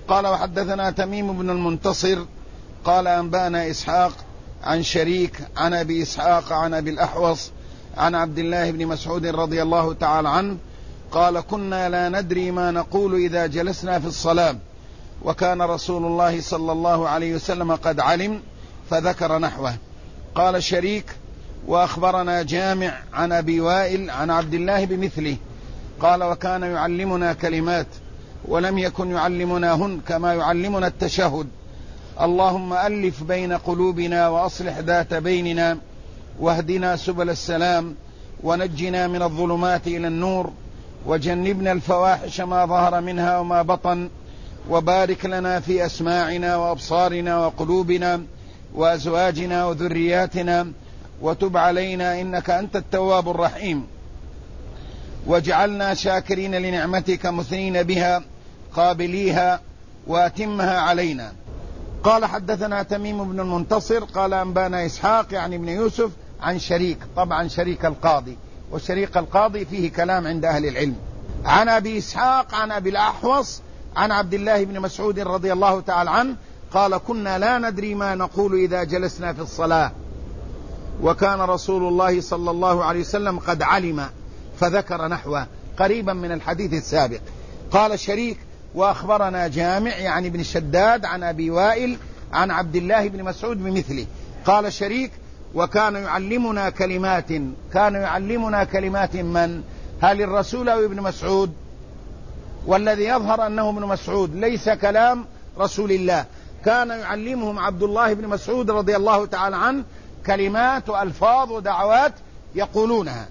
قال وحدثنا تميم بن المنتصر قال أنبأنا إسحاق عن شريك عن أبي إسحاق عن أبي الأحوص عن عبد الله بن مسعود رضي الله تعالى عنه قال كنا لا ندري ما نقول إذا جلسنا في الصلاة وكان رسول الله صلى الله عليه وسلم قد علم فذكر نحوه. قال شريك وأخبرنا جامع عن أبي وائل عن عبد الله بمثله قال وكان يعلمنا كلمات ولم يكن يعلمناهن كما يعلمنا التشهد: اللهم ألف بين قلوبنا وأصلح ذات بيننا واهدنا سبل السلام ونجنا من الظلمات إلى النور وجنبنا الفواحش ما ظهر منها وما بطن وبارك لنا في أسماعنا وأبصارنا وقلوبنا وأزواجنا وذرياتنا وتب علينا إنك أنت التواب الرحيم واجعلنا شاكرين لنعمتك مثنين بها قابليها وأتمها علينا. قال حدثنا تميم بن المنتصر قال أنبانا إسحاق يعني ابن يوسف عن شريك، طبعا شريك القاضي، وشريك القاضي فيه كلام عند أهل العلم، عن أبي إسحاق عن أبي الأحوص عن عبد الله بن مسعود رضي الله تعالى عنه قال كنا لا ندري ما نقول إذا جلسنا في الصلاة وكان رسول الله صلى الله عليه وسلم قد علم فذكر نحوه قريبا من الحديث السابق. قال شريك وأخبرنا جامع يعني بن شداد عن أبي وائل عن عبد الله بن مسعود بمثله. قال شريك وكان يعلمنا كلمات، كان يعلمنا كلمات من؟ هل الرسول أو ابن مسعود؟ والذي يظهر أنه ابن مسعود، ليس كلام رسول الله، كان يعلمهم عبد الله بن مسعود رضي الله تعالى عنه كلمات وألفاظ ودعوات يقولونها،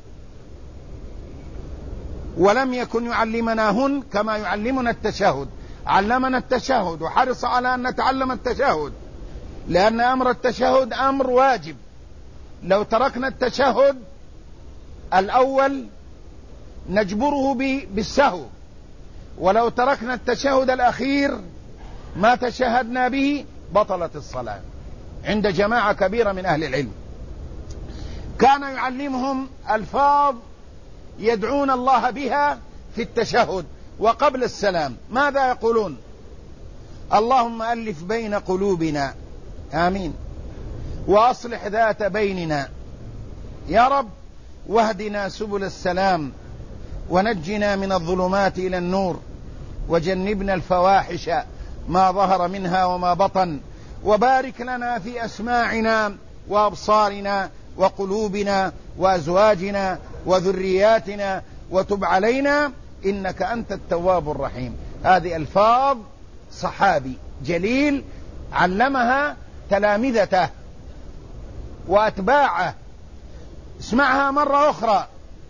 ولم يكن يعلمناهن كما يعلمنا التشهد. علمنا التشهد وحرص على أن نتعلم التشهد، لأن أمر التشهد أمر واجب. لو تركنا التشهد الأول نجبره بالسهو، ولو تركنا التشهد الأخير ما تشهدنا به بطلت الصلاة عند جماعة كبيرة من أهل العلم. كان يعلمهم ألفاظ يدعون الله بها في التشهد وقبل السلام. ماذا يقولون؟ اللهم ألف بين قلوبنا، آمين، وأصلح ذات بيننا يا رب، واهدنا سبل السلام ونجنا من الظلمات إلى النور وجنبنا الفواحش ما ظهر منها وما بطن وبارك لنا في أسماعنا وأبصارنا وقلوبنا وأزواجنا وذرياتنا وتب علينا إنك أنت التواب الرحيم. هذه ألفاظ صحابي جليل علمها تلامذته وأتباعه. اسمعها مرة أخرى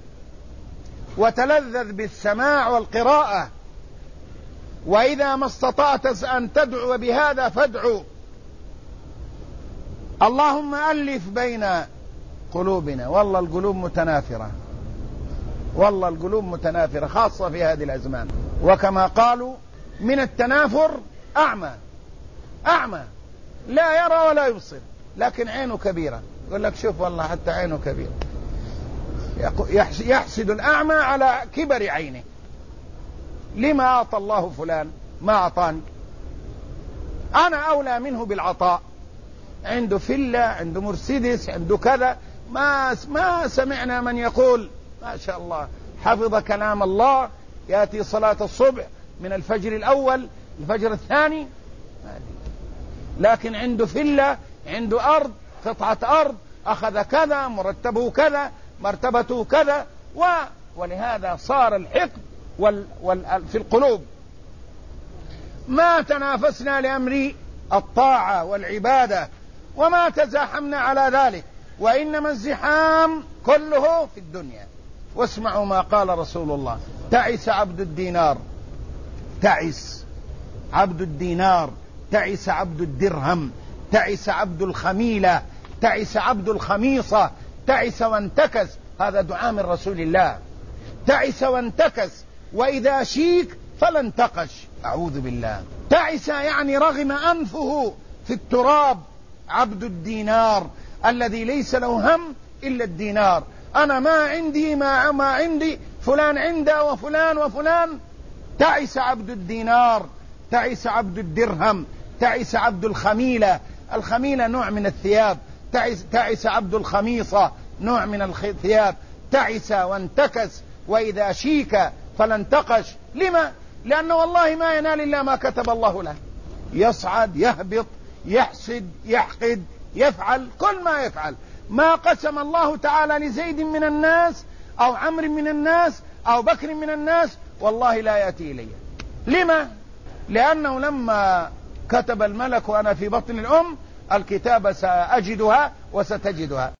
وتلذذ بالسماع والقراءة، وإذا ما استطعت أن تدعو بهذا فادعو. اللهم ألف بين قلوبنا. والله القلوب متنافرة، والله القلوب متنافرة خاصة في هذه الأزمان، وكما قالوا من التنافر أعمى لا يرى ولا يبصر لكن عينه كبيرة. يقول لك شوف والله حتى عينه كبيرة، يحسد الأعمى على كبر عينه. لما أعطى الله فلان ما أعطاني؟ أنا أولى منه بالعطاء، عنده فيلا، عنده مرسيدس، عنده كذا. ما سمعنا من يقول ما شاء الله حفظ كلام الله، يأتي صلاة الصبح من الفجر الأول الفجر الثاني، لكن عنده فيلا، عنده أرض، قطعة أرض، أخذ كذا، مرتبه كذا، مرتبته كذا، ولهذا صار الحقد في القلوب. ما تنافسنا لأمر الطاعة والعبادة وما تزاحمنا على ذلك، وإنما الزحام كله في الدنيا. واسمعوا ما قال رسول الله: تعس عبد الدينار، تعس عبد الدينار، تعس عبد الدرهم، تعس عبد الخميلة، تعس عبد الخميصة، تعس وانتكس. هذا دعاء من رسول الله. تعس وانتكس، وإذا شيك فلا انتقش. أعوذ بالله. تعس يعني رغم أنفه في التراب. عبد الدينار الذي ليس له هم إلا الدينار. أنا ما عندي فلان عنده وفلان وفلان. تعس عبد الدينار تعس عبد الدرهم، تعس عبد الخميلة، الخميلة نوع من الثياب، تعس عبد الخميصة نوع من الثياب، تعس وانتكس وإذا شيك فلا انتقش. لما؟ لأنه والله ما ينال إلا ما كتب الله له، يصعد يهبط يحسد يحقد يفعل كل ما يفعل. ما قسم الله تعالى لزيد من الناس أو عمرو من الناس أو بكر من الناس والله لا يأتي إلي. لما؟ لأنه لما كتب الملك وأنا في بطن الأم الكتاب سأجدها وستجدها.